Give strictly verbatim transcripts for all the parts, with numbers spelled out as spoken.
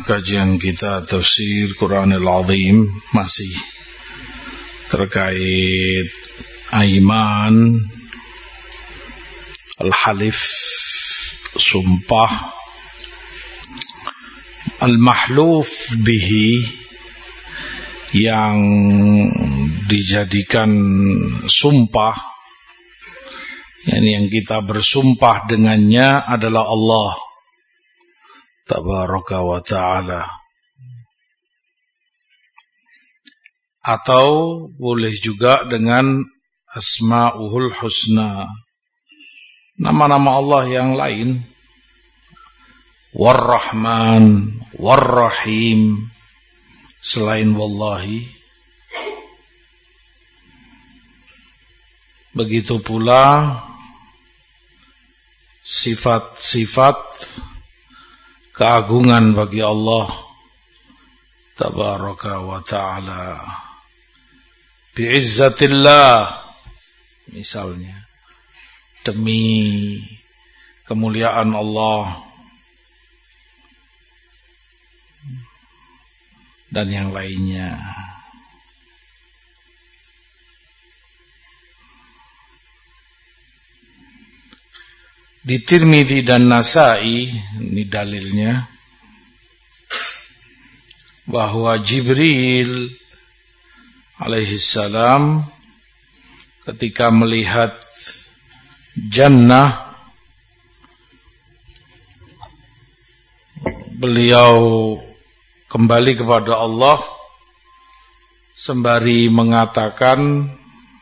kajian kita tafsir Quranul Azim masih terkait aiman, al-halif, sumpah, al-mahluf bihi, yang dijadikan sumpah, yakni yang kita bersumpah dengannya adalah Allah Tabaraka wa ta'ala. Atau boleh juga dengan Asma'uhul Husna, nama-nama Allah yang lain, War-Rahman, War-Rahim, selain Wallahi. Begitu pula sifat-sifat keagungan bagi Allah Tabaraka wa ta'ala. Bi'izzatillah, misalnya, demi kemuliaan Allah, dan yang lainnya. Di Tirmidzi dan Nasa'i, ini dalilnya, bahwa Jibril alaihissalam ketika melihat jannah, beliau kembali kepada Allah sembari mengatakan,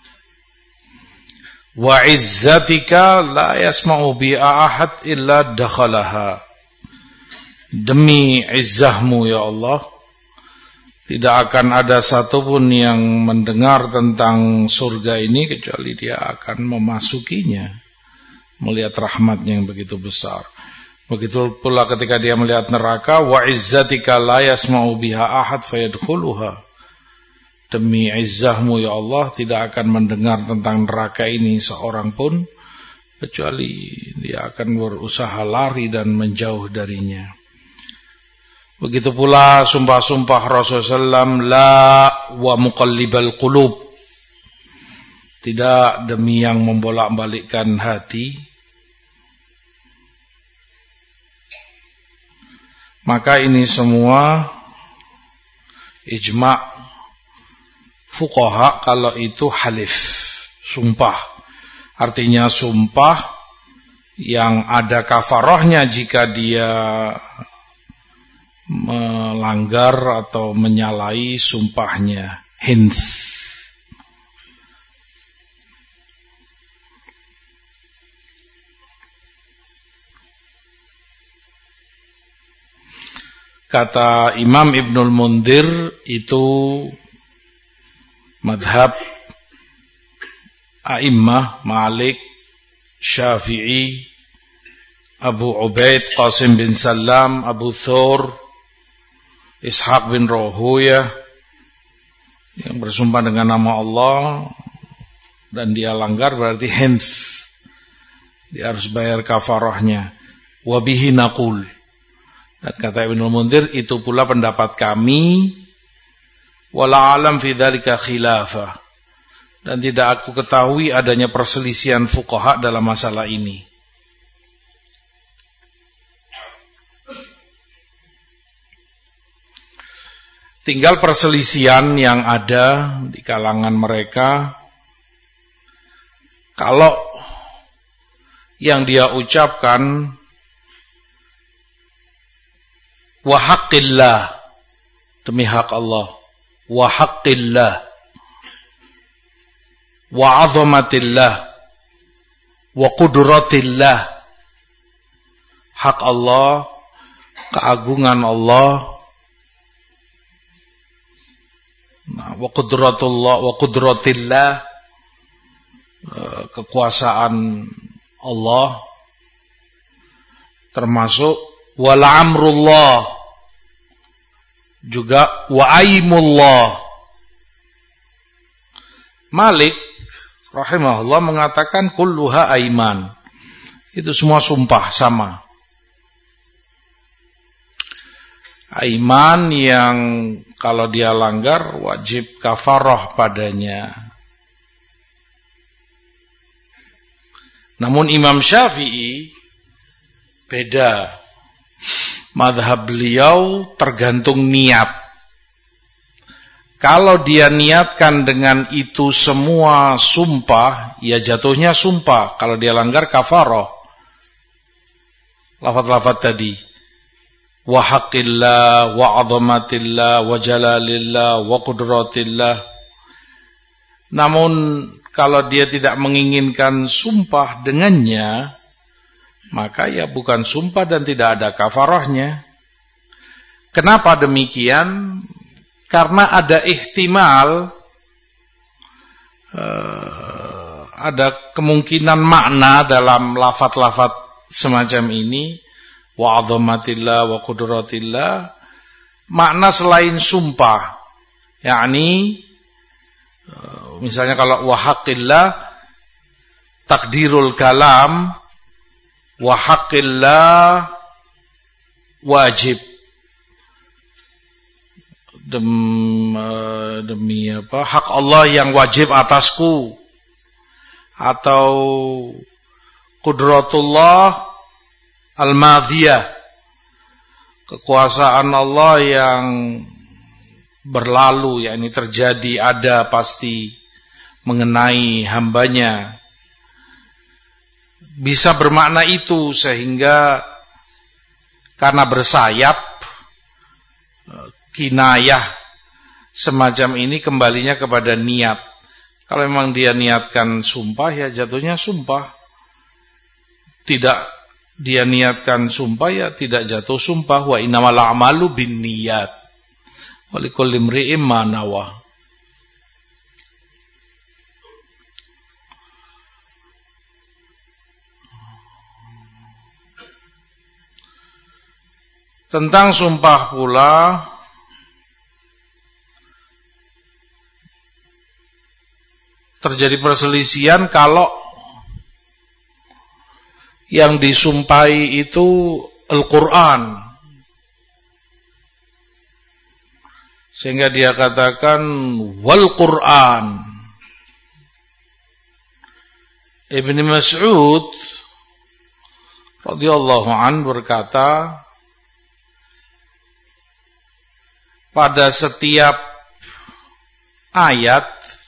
wa izzatika la yasma'u bi ahad illa dakhalaha. Demi izzahmu ya Allah, tidak akan ada satupun yang mendengar tentang surga ini kecuali dia akan memasukinya, melihat rahmatnya yang begitu besar. Begitu pula ketika dia melihat neraka, wa izzatika la yasma'u biha ahad fayadkhuluha. Demi izzahmu ya Allah, tidak akan mendengar tentang neraka ini seorang pun kecuali dia akan berusaha lari dan menjauh darinya. Begitu pula sumpah-sumpah Rasulullah sallallahu alaihi wasallam, la wa muqallibal qulub, tidak demi yang membolak-balikkan hati. Maka ini semua ijma' fuqaha kalau itu halif, sumpah. Artinya sumpah yang ada kafarahnya jika dia melanggar atau menyalahi sumpahnya. Hinth. Kata Imam Ibnul Mundhir, itu madhab a'immah Malik, Syafi'i, Abu Ubaid, Qasim bin Salam, Abu Thawr, Ishaq bin Rahuya, yang bersumpah dengan nama Allah dan dia langgar berarti hinth, dia harus bayar kafarahnya. Wa bihi naqul, dan kata Ibnul Mundhir, itu pula pendapat kami. Wala alam fi dzalika khilafah, dan tidak aku ketahui adanya perselisihan fuqaha dalam masalah ini. Tinggal perselisihan yang ada di kalangan mereka, kalau yang dia ucapkan wa haqqillah, demi hak Allah, wa haqqillah, wa azamatillah, wa qudratillah, hak Allah, keagungan Allah, nah, wa qudratullah, wa qudratillah, kekuasaan Allah, termasuk wal amrullah, juga wa aimullah. Malik rahimahullah mengatakan kulluha aiman, itu semua sumpah sama. aiman yang kalau dia langgar wajib kafarah padanya. Namun Imam Syafi'i beda. Mazhab beliau tergantung niat. Kalau dia niatkan dengan itu semua sumpah, ya jatuhnya sumpah. Kalau dia langgar kafarah. Lafaz-lafaz tadi. Wa haqqillah, wa azamatillah, wa jalalillah, wa qudratillah. Namun kalau dia tidak menginginkan sumpah dengannya, maka ya bukan sumpah dan tidak ada kafarahnya. Kenapa demikian? Karena ada ihtimal, uh, ada kemungkinan makna dalam lafaz-lafaz semacam ini, wa azamatillah wa qudratillah, makna selain sumpah, yakni uh, misalnya kalau wa haqqillah, takdirul kalam, wa haqqillah wajib, Dem, demi apa, hak Allah yang wajib atasku, atau qudratullah al-madhiyah, kekuasaan Allah yang berlalu, yakni terjadi, ada, pasti mengenai hambanya. Bisa bermakna itu, sehingga karena bersayap, kinayah semacam ini kembalinya kepada niat. Kalau memang dia niatkan sumpah, ya jatuhnya sumpah. Tidak dia niatkan sumpah, ya tidak jatuh sumpah. Wa innamal a'malu binniyat wa likulli imri'in ma nawa. Tentang sumpah pula, terjadi perselisihan kalau yang disumpahi itu Al-Quran, sehingga dia katakan wal Quran. Ibnu Mas'ud radhiyallahu an berkata, pada setiap ayat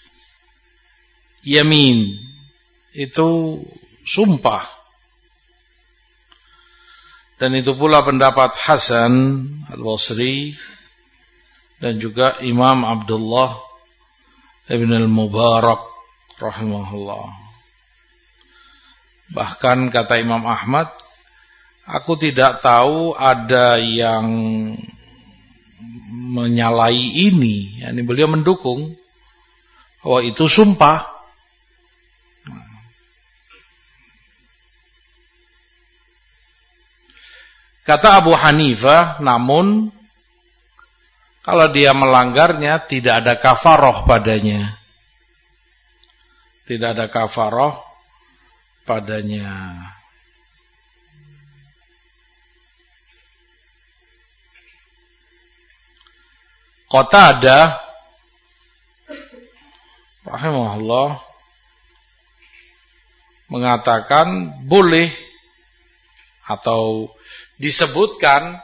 yamin itu sumpah. Dan itu pula pendapat Hasan Al-Basri dan juga Imam Abdullah Ibn Al-Mubarak rahimahullah. Bahkan kata Imam Ahmad, aku tidak tahu ada yang menyalahi ini, yakni beliau mendukung bahwa itu sumpah. Kata Abu Hanifah, namun kalau dia melanggarnya tidak ada kafarah padanya. Tidak ada kafarah padanya. Qatadah rahimahullah mengatakan boleh atau disebutkan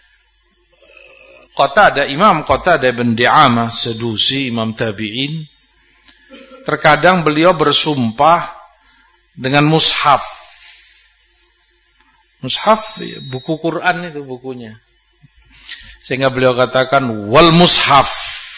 Qatadah, Imam Qatadah bin Di'amah Sadusi, Imam Tabi'in, terkadang beliau bersumpah dengan mushaf. Mushaf, buku Quran itu bukunya. Sehingga beliau katakan wal mushaf.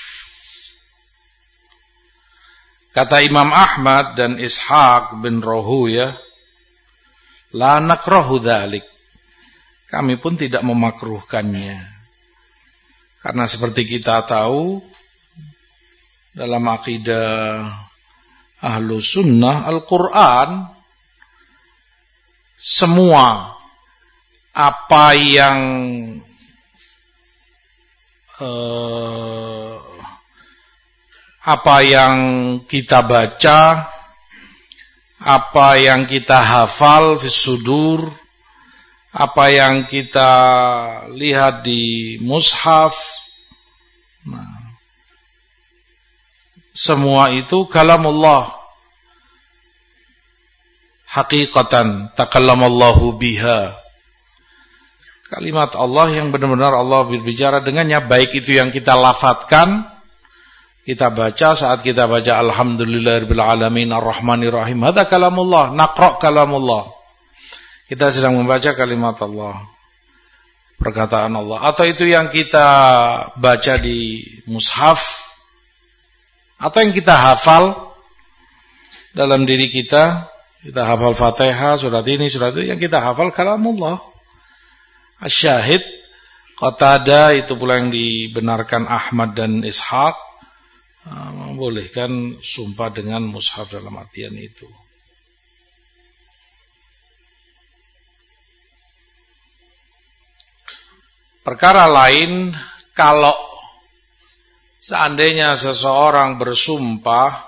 Kata Imam Ahmad dan Ishaq bin Rahuya, la nakrahu dzalik. Kami pun tidak memakruhkannya. Karena seperti kita tahu, dalam akidah Ahlus Sunnah, Al-Quran, semua apa yang eh, apa yang kita baca, apa yang kita hafal fis sudur, apa yang kita lihat di mushaf, nah, semua itu kalamullah haqiqatan takallamallahu biha. Kalimat Allah yang benar-benar Allah berbicara dengannya, baik itu yang kita lafadzkan, kita baca saat kita baca alhamdulillahirabbil alamin arrahmanir rahim, hadza kalamullah, naqra kalamullah. Kita sedang membaca kalimat Allah, perkataan Allah. Atau itu yang kita baca di mushaf, atau yang kita hafal dalam diri kita, kita hafal Fatihah, surat ini, surat itu, yang kita hafal kalamullah. Asyahid Qatadah, itu pula yang dibenarkan Ahmad dan Ishaq, membolehkan sumpah dengan mushaf dalam artian itu. Perkara lain, kalau seandainya seseorang bersumpah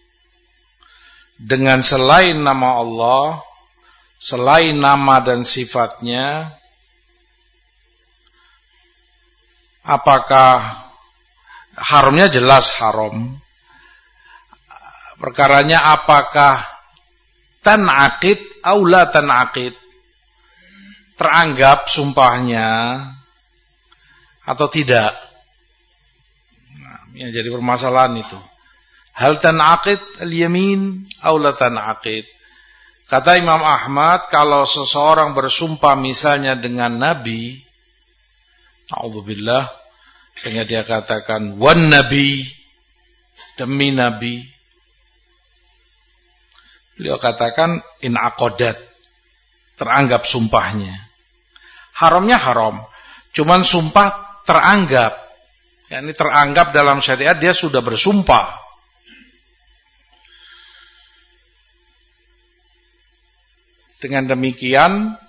dengan selain nama Allah, selain nama dan sifatnya, apakah haramnya? Jelas haram. Perkaranya apakah tanaqid atau la tanaqid, teranggap sumpahnya atau tidak. Nah, yang jadi permasalahan itu. Hal tanaqid al-yamin atau la tanaqid. Kata Imam Ahmad, kalau seseorang bersumpah misalnya dengan Nabi, a'udzubillah, sehingga dia katakan wan nabi, demi Nabi, beliau katakan in aqadat, teranggap sumpahnya. Haramnya haram, cuman sumpah teranggap, yakni teranggap dalam syariat dia sudah bersumpah. Dengan demikian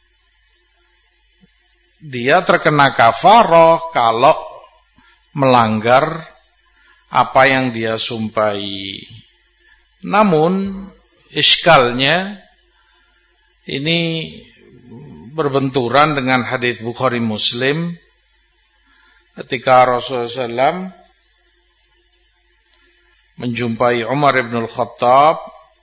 dia terkena kafarah kalau melanggar apa yang dia sumpahi. Namun iskalnya ini berbenturan dengan hadis Bukhari Muslim ketika Rasulullah shallallahu alaihi wasallam menjumpai Umar ibn al-Khattab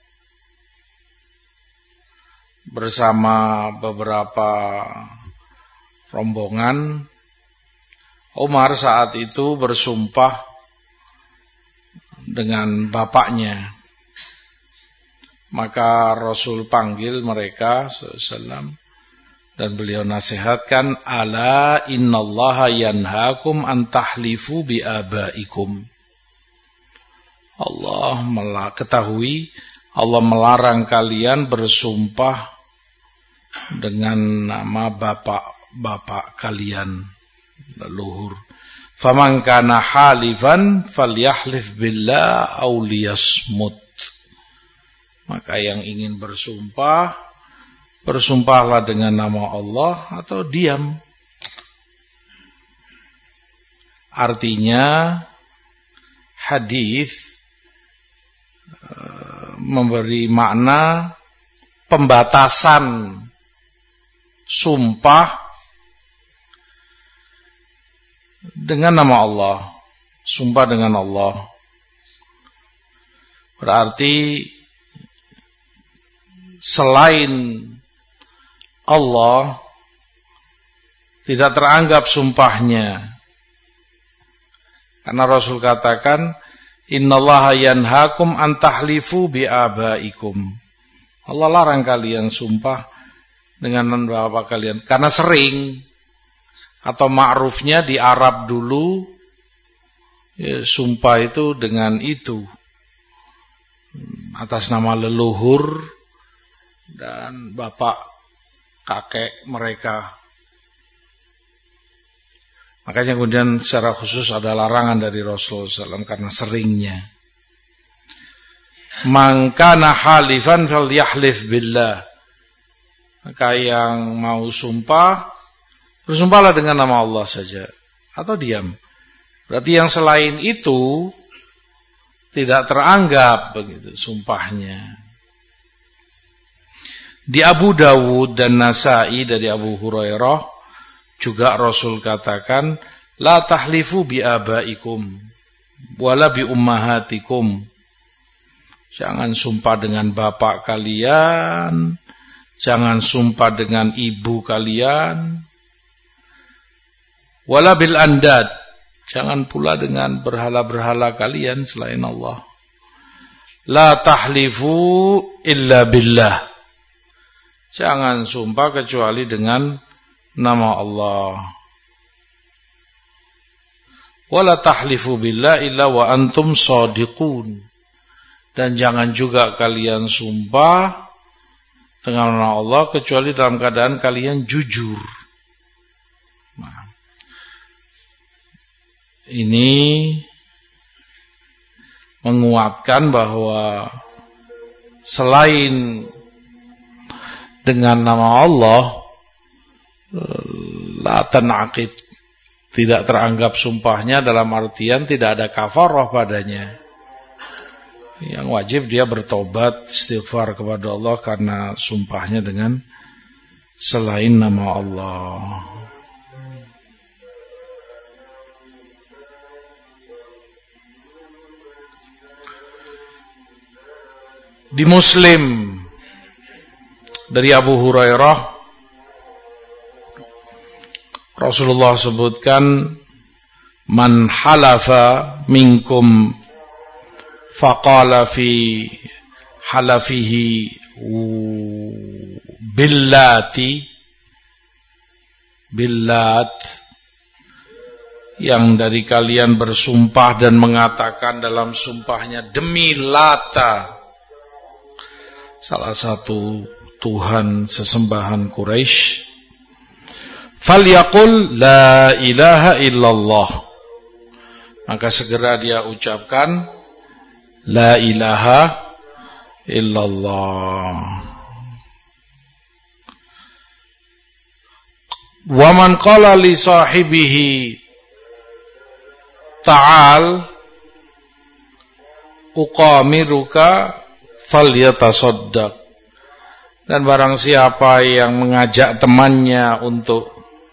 bersama beberapa rombongan. Umar saat itu bersumpah dengan bapaknya. Maka Rasul panggil mereka sallallahu alaihi wasallam dan beliau nasihatkan, ala innallaha yanhaakum an tahlifu bi abaikum. Allah melarang, ketahui Allah melarang kalian bersumpah dengan nama bapak-bapak kalian, leluhur. Faman kana halifan falyahlif billah aw liyasmut. Maka yang ingin bersumpah, bersumpahlah dengan nama Allah atau diam. Artinya hadis memberi makna pembatasan sumpah dengan nama Allah, sumpah dengan Allah. Berarti selain Allah tidak teranggap sumpahnya. Karena Rasul katakan, innallaha yanhaakum an tahlifu bi abaikum. Allah larang kalian sumpah dengan bapak kalian. Karena sering atau ma'rufnya di Arab dulu ya, sumpah itu dengan itu atas nama leluhur dan bapak kakek mereka. Makanya kemudian secara khusus ada larangan dari Rasulullah shallallahu alaihi wasallam karena seringnya. Man kana halifan falyahlif billah. Maka yang mau sumpah, bersumpahlah dengan nama Allah saja atau diam. Berarti yang selain itu tidak teranggap begitu sumpahnya. Di Abu Dawud dan Nasa'i dari Abu Hurairah juga Rasul katakan, la tahlifu bi abaikum wala bi ummahatikum. Jangan sumpah dengan bapak kalian, jangan sumpah dengan ibu kalian, wala bil andad, jangan pula dengan berhala-berhala kalian selain Allah. La tahlifu illa billah, jangan sumpah kecuali dengan nama Allah. Wala tahlifu billah illa wa antum shadiqun, dan jangan juga kalian sumpah dengan nama Allah kecuali dalam keadaan kalian jujur. Nah, ini menguatkan bahwa selain dengan nama Allah, la tanaqid, tidak teranggap sumpahnya dalam artian tidak ada kafarah padanya. Yang wajib dia bertobat, istighfar kepada Allah karena sumpahnya dengan selain nama Allah. Di Muslim dari Abu Hurairah, Rasulullah sebutkan, man halafa minkum faqala fi halafihi billati, billat, yang dari kalian bersumpah dan mengatakan dalam sumpahnya demi Lata, salah satu Tuhan sesembahan Quraisy, falyaqul la ilaha illallah, maka segera dia ucapkan la ilaha illallah. Wa man qala li sahibihi ta'al uqamiruka falyatasaddaq, dan barang siapa yang mengajak temannya untuk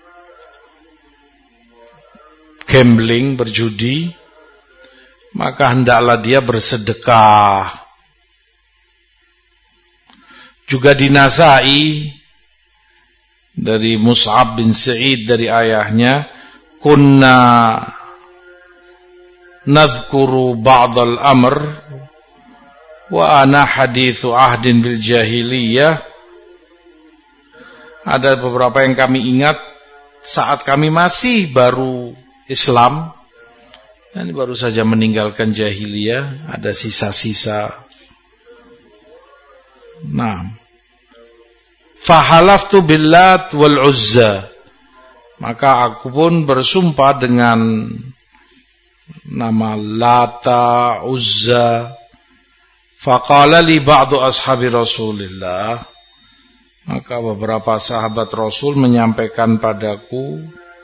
gambling, berjudi, maka hendaklah dia bersedekah. Juga di Nasa'i dari Mus'ab bin Sa'id dari ayahnya, kunna nadhkuru ba'dal amr wa ana hadithu ahdin bil jahiliyah. Ada beberapa yang kami ingat saat kami masih baru Islam, ini baru saja meninggalkan jahiliyah, ada sisa-sisa. Nah, fahalaftu billat wal uzza, maka aku pun bersumpah dengan nama Lata, Uzza. Faqala li ba'du ashabi Rasulillah, maka beberapa sahabat Rasul menyampaikan padaku,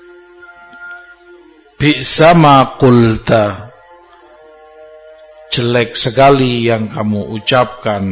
bi'sa ma qulta, jelek sekali yang kamu ucapkan.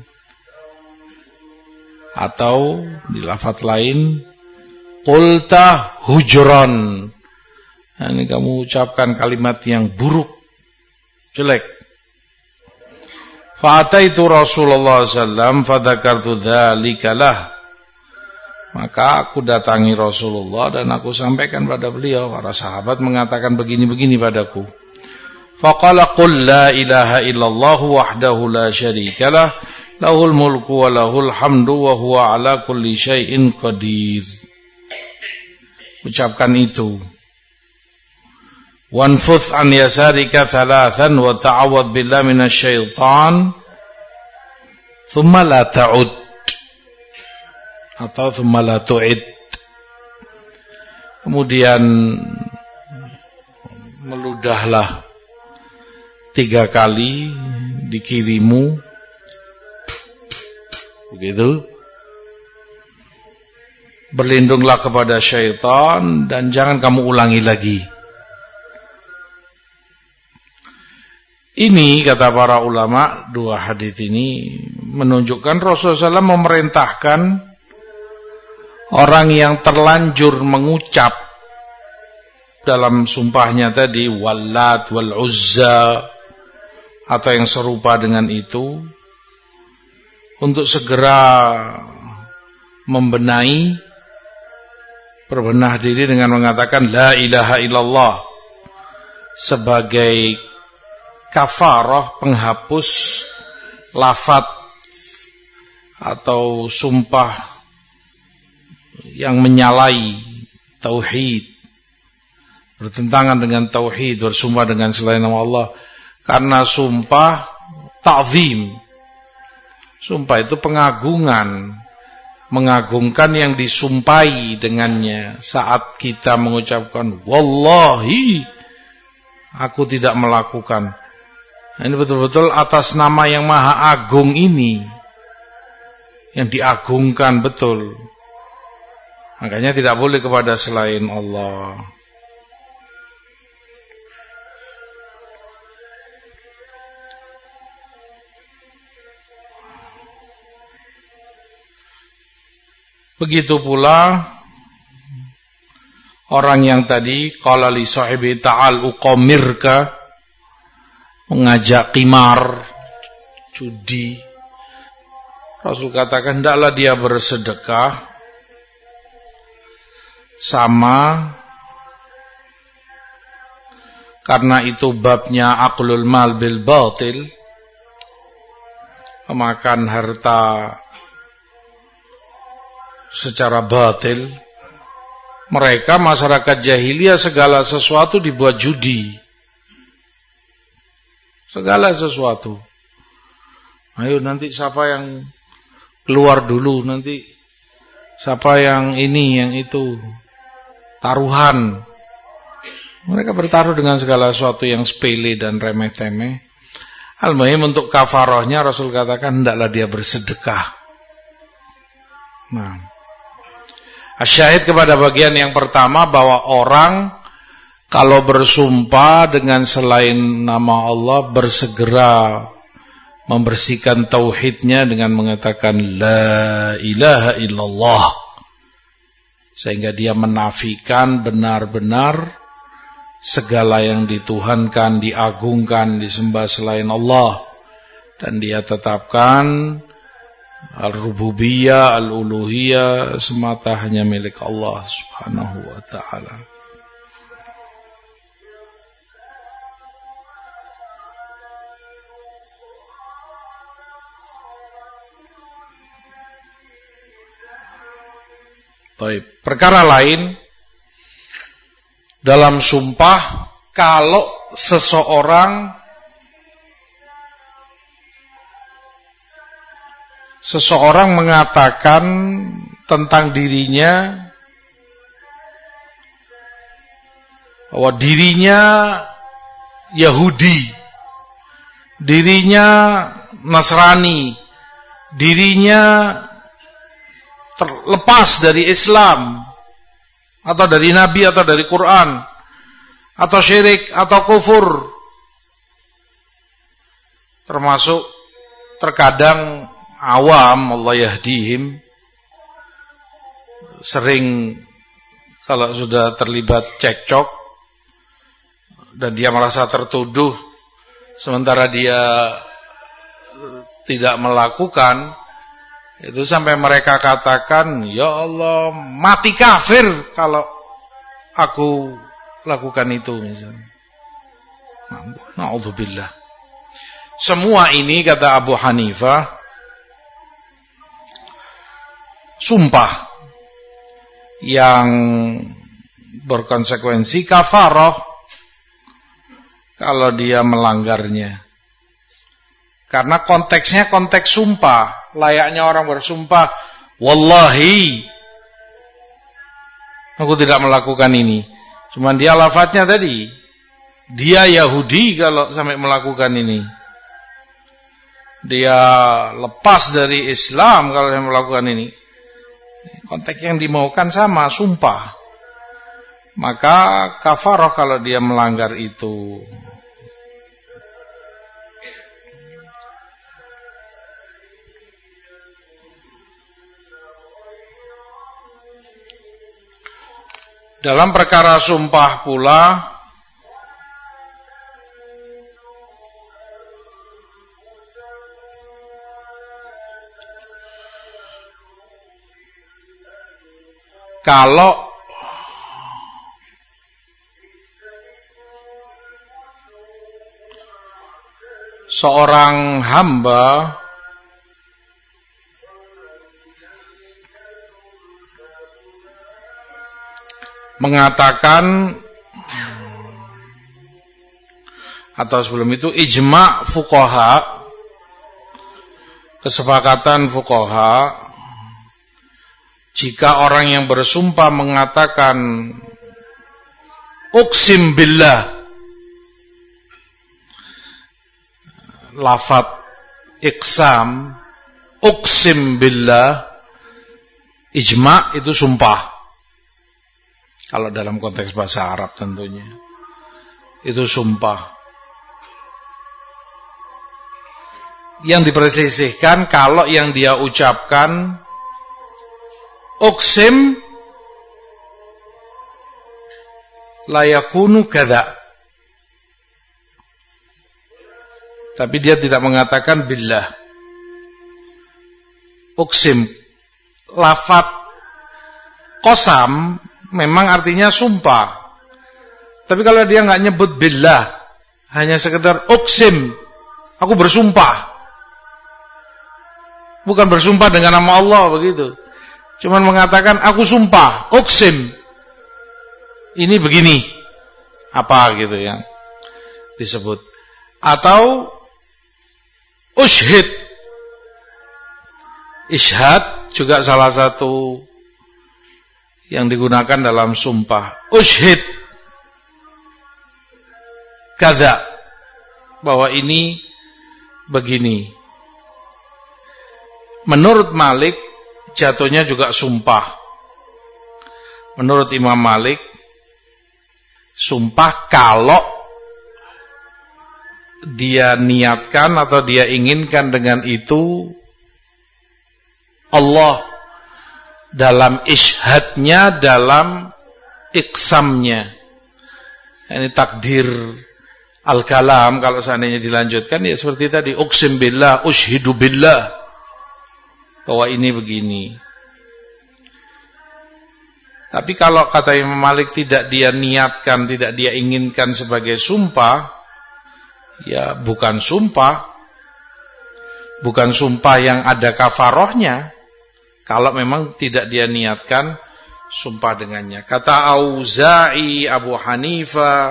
Atau di lafaz lain, qulta hujran, ini kamu ucapkan kalimat yang buruk, jelek. Fa'ataitu Rasulullah sallallahu alaihi wasallam fadzakartu dzalika lah, maka aku datangi Rasulullah dan aku sampaikan pada beliau, para sahabat mengatakan begini-begini padaku. Faqala qul la ilaha illallah wahdahu la syarikalah, lahul mulku wa lahul hamdu wa huwa ala kulli syai'in qadir. Ucapkan itu. Wanfuth an yasarika thalathan wa ta'awad billah minasyaitan thumma la ta'ud, atau thumma la tu'id. Kemudian meludahlah tiga kali di kirimu, begitu. Berlindunglah kepada syaitan dan jangan kamu ulangi lagi. Ini kata para ulama, dua hadis ini menunjukkan Rasulullah shallallahu alaihi wasallam memerintahkan orang yang terlanjur mengucap dalam sumpahnya tadi Wallat wal Uzza atau yang serupa dengan itu untuk segera membenahi, berbenah diri dengan mengatakan la ilaha illallah sebagai kafarah, penghapus lafaz atau sumpah yang menyalahi tauhid, bertentangan dengan tauhid, bersumpah dengan selain nama Allah. Karena sumpah ta'zim, sumpah itu pengagungan, mengagungkan yang disumpahi dengannya. Saat kita mengucapkan wallahi aku tidak melakukan, ini betul-betul atas nama yang maha agung ini, yang diagungkan betul. Makanya tidak boleh kepada selain Allah. Begitu pula orang yang tadi qala li sahibi ta'al uqamirka, mengajak qimar, judi. Rasul katakan hendaklah dia bersedekah sama, karena itu babnya aqlul mal bil batil, memakan harta secara batil. Mereka masyarakat jahiliyah segala sesuatu dibuat judi, segala sesuatu. Ayo nanti siapa yang keluar dulu, nanti siapa yang ini yang itu, taruhan. Mereka bertaruh dengan segala sesuatu yang sepele dan remeh-temeh. Al-muhim untuk kafarahnya Rasul katakan hendaklah dia bersedekah. Nah, asyahid kepada bagian yang pertama bahwa orang kalau bersumpah dengan selain nama Allah bersegera membersihkan tauhidnya dengan mengatakan la ilaha illallah, sehingga dia menafikan benar-benar segala yang dituhankan, diagungkan, disembah selain Allah, dan dia tetapkan al-rububiyah, al-uluhiyah semata hanya milik Allah Subhanahu wa ta'ala. Baik, perkara lain dalam sumpah, kalau seseorang Seseorang mengatakan tentang dirinya bahwa dirinya Yahudi, dirinya Nasrani, dirinya terlepas dari Islam atau dari Nabi atau dari Quran atau syirik atau kufur, termasuk terkadang awam Allah yahdihim sering kalau sudah terlibat cekcok dan dia merasa tertuduh sementara dia tidak melakukan itu, sampai mereka katakan ya Allah mati kafir kalau aku lakukan itu misalnya. Na'udzubillah. Semua ini kata Abu Hanifah sumpah yang berkonsekuensi kafarah kalau dia melanggarnya. Karena konteksnya konteks sumpah, layaknya orang bersumpah, wallahi aku tidak melakukan ini. Cuman dia lafadznya tadi, dia Yahudi kalau sampai melakukan ini. Dia lepas dari Islam kalau sampai melakukan ini. Konteks yang dimaukan sama, sumpah. Maka kafarah kalau dia melanggar itu. Dalam perkara sumpah pula kalau seorang hamba mengatakan, atau sebelum itu ijma' fuqaha, kesepakatan fuqaha, jika orang yang bersumpah mengatakan uqsim billah, lafaz iqsam, uqsim billah, ijma' itu sumpah. Kalau dalam konteks bahasa Arab tentunya itu sumpah. Yang diperselisihkan kalau yang dia ucapkan uqsim la yakunu kadza, tapi dia tidak mengatakan billah. Uqsim, lafaz qasam memang artinya sumpah. Tapi kalau dia enggak nyebut billah, hanya sekedar uqsim, aku bersumpah. Bukan bersumpah dengan nama Allah begitu. Cuman mengatakan aku sumpah, uqsim. Ini begini. Apa gitu yang disebut. Atau ushhid. Ishhad juga salah satu yang digunakan dalam sumpah. Ushhid kadza, bahwa ini begini. Menurut Malik jatuhnya juga sumpah. Menurut Imam Malik sumpah kalau dia niatkan atau dia inginkan dengan itu Allah dalam ishadnya, dalam iksamnya. Ini takdir al-kalam. Kalau seandainya dilanjutkan ya seperti tadi, uqsim billah, ushhidu billah, bahwa ini begini. Tapi kalau kata Imam Malik tidak dia niatkan, tidak dia inginkan sebagai sumpah, ya bukan sumpah. Bukan sumpah yang ada kafarohnya, kalau memang tidak dia niatkan sumpah dengannya. Kata Auza'i, Abu Hanifah,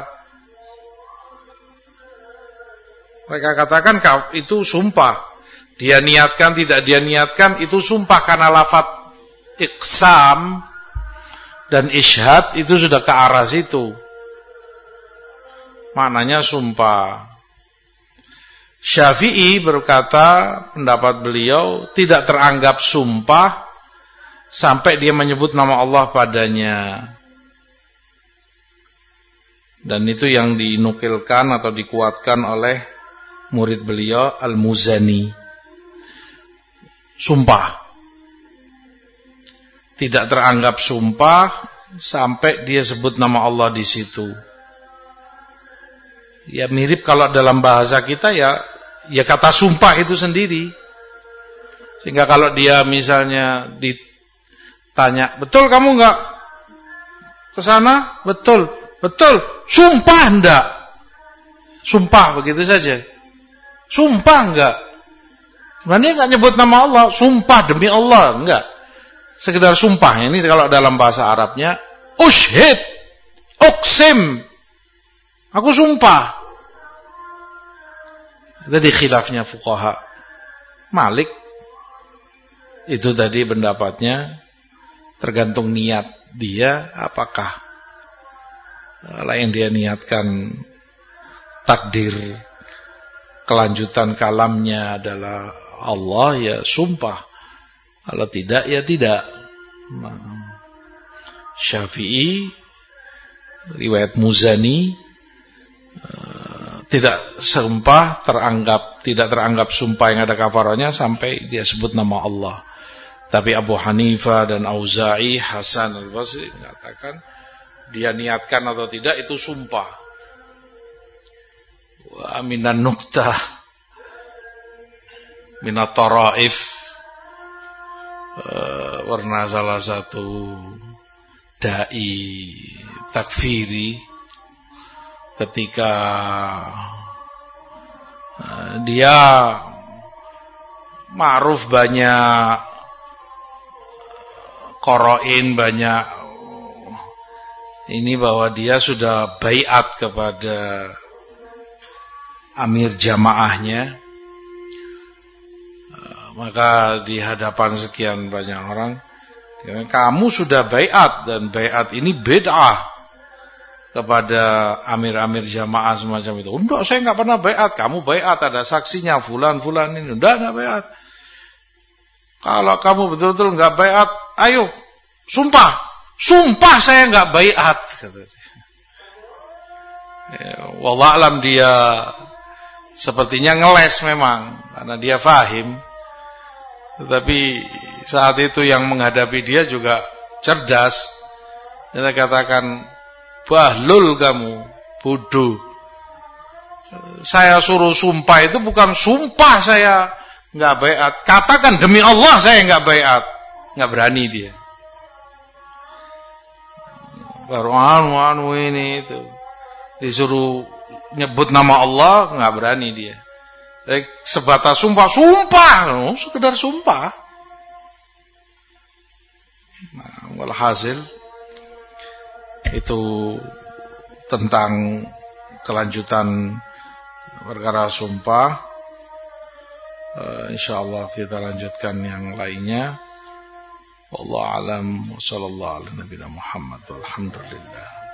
mereka katakan itu sumpah. Dia niatkan, tidak dia niatkan, itu sumpah. Karena lafaz iqsam dan ishad itu sudah ke arah situ, maknanya sumpah. Syafi'i berkata, pendapat beliau tidak teranggap sumpah sampai dia menyebut nama Allah padanya. Dan itu yang dinukilkan atau dikuatkan oleh murid beliau Al-Muzani. Sumpah tidak teranggap sumpah sampai dia sebut nama Allah di situ. Ya mirip kalau dalam bahasa kita ya ya kata sumpah itu sendiri. Sehingga kalau dia misalnya ditanya, betul kamu enggak ke sana? Betul. Betul. Sumpah enggak? Sumpah begitu saja. Sumpah enggak? Sebenarnya enggak nyebut nama Allah, sumpah demi Allah, enggak. Sekedar sumpah. Ini kalau dalam bahasa Arabnya ushhid, uqsim, aku sumpah. Tadi khilafnya fuqaha. Malik itu tadi pendapatnya tergantung niat dia, apakah yang dia niatkan takdir kelanjutan kalamnya adalah Allah, ya sumpah. Kalau tidak, ya tidak. Syafi'i, riwayat Muzani, tidak sumpah teranggap, tidak teranggap sumpah yang ada kafaranya sampai dia sebut nama Allah. Tapi Abu Hanifah dan Auza'i, Hasan al-Basri mengatakan dia niatkan atau tidak itu sumpah. Wa minan nuktah minat taraif, uh, warna salah satu dai takfiri ketika uh, dia ma'ruf banyak qoroin, banyak ini bahwa dia sudah baiat kepada amir jamaahnya, maka di hadapan sekian banyak orang, kamu sudah baiat dan baiat ini bid'ah kepada amir-amir jamaah semacam itu. Enggak, saya enggak pernah baiat. Kamu baiat, ada saksinya fulan-fulan ini. Enggak, enggak baiat. Kalau kamu betul-betul enggak baiat, ayo sumpah. Sumpah saya enggak baiat. Ya, wallah alam dia sepertinya ngeles memang karena dia fahim. Tetapi saat itu yang menghadapi dia juga cerdas. Dia katakan, bahlul kamu, bodoh. Saya suruh sumpah itu bukan sumpah saya nggak baiat. Katakan demi Allah saya nggak baiat. Nggak berani dia. Baru anu anu ini itu disuruh nyebut nama Allah nggak berani dia. Eh, sebatas sumpah, sumpah, oh, sekedar sumpah. Nah, walhasil itu tentang kelanjutan perkara sumpah. Uh, insyaallah kita lanjutkan yang lainnya. Wallahu a'lam. Wassallallahu ala nabiyina Muhammad walhamdulillah.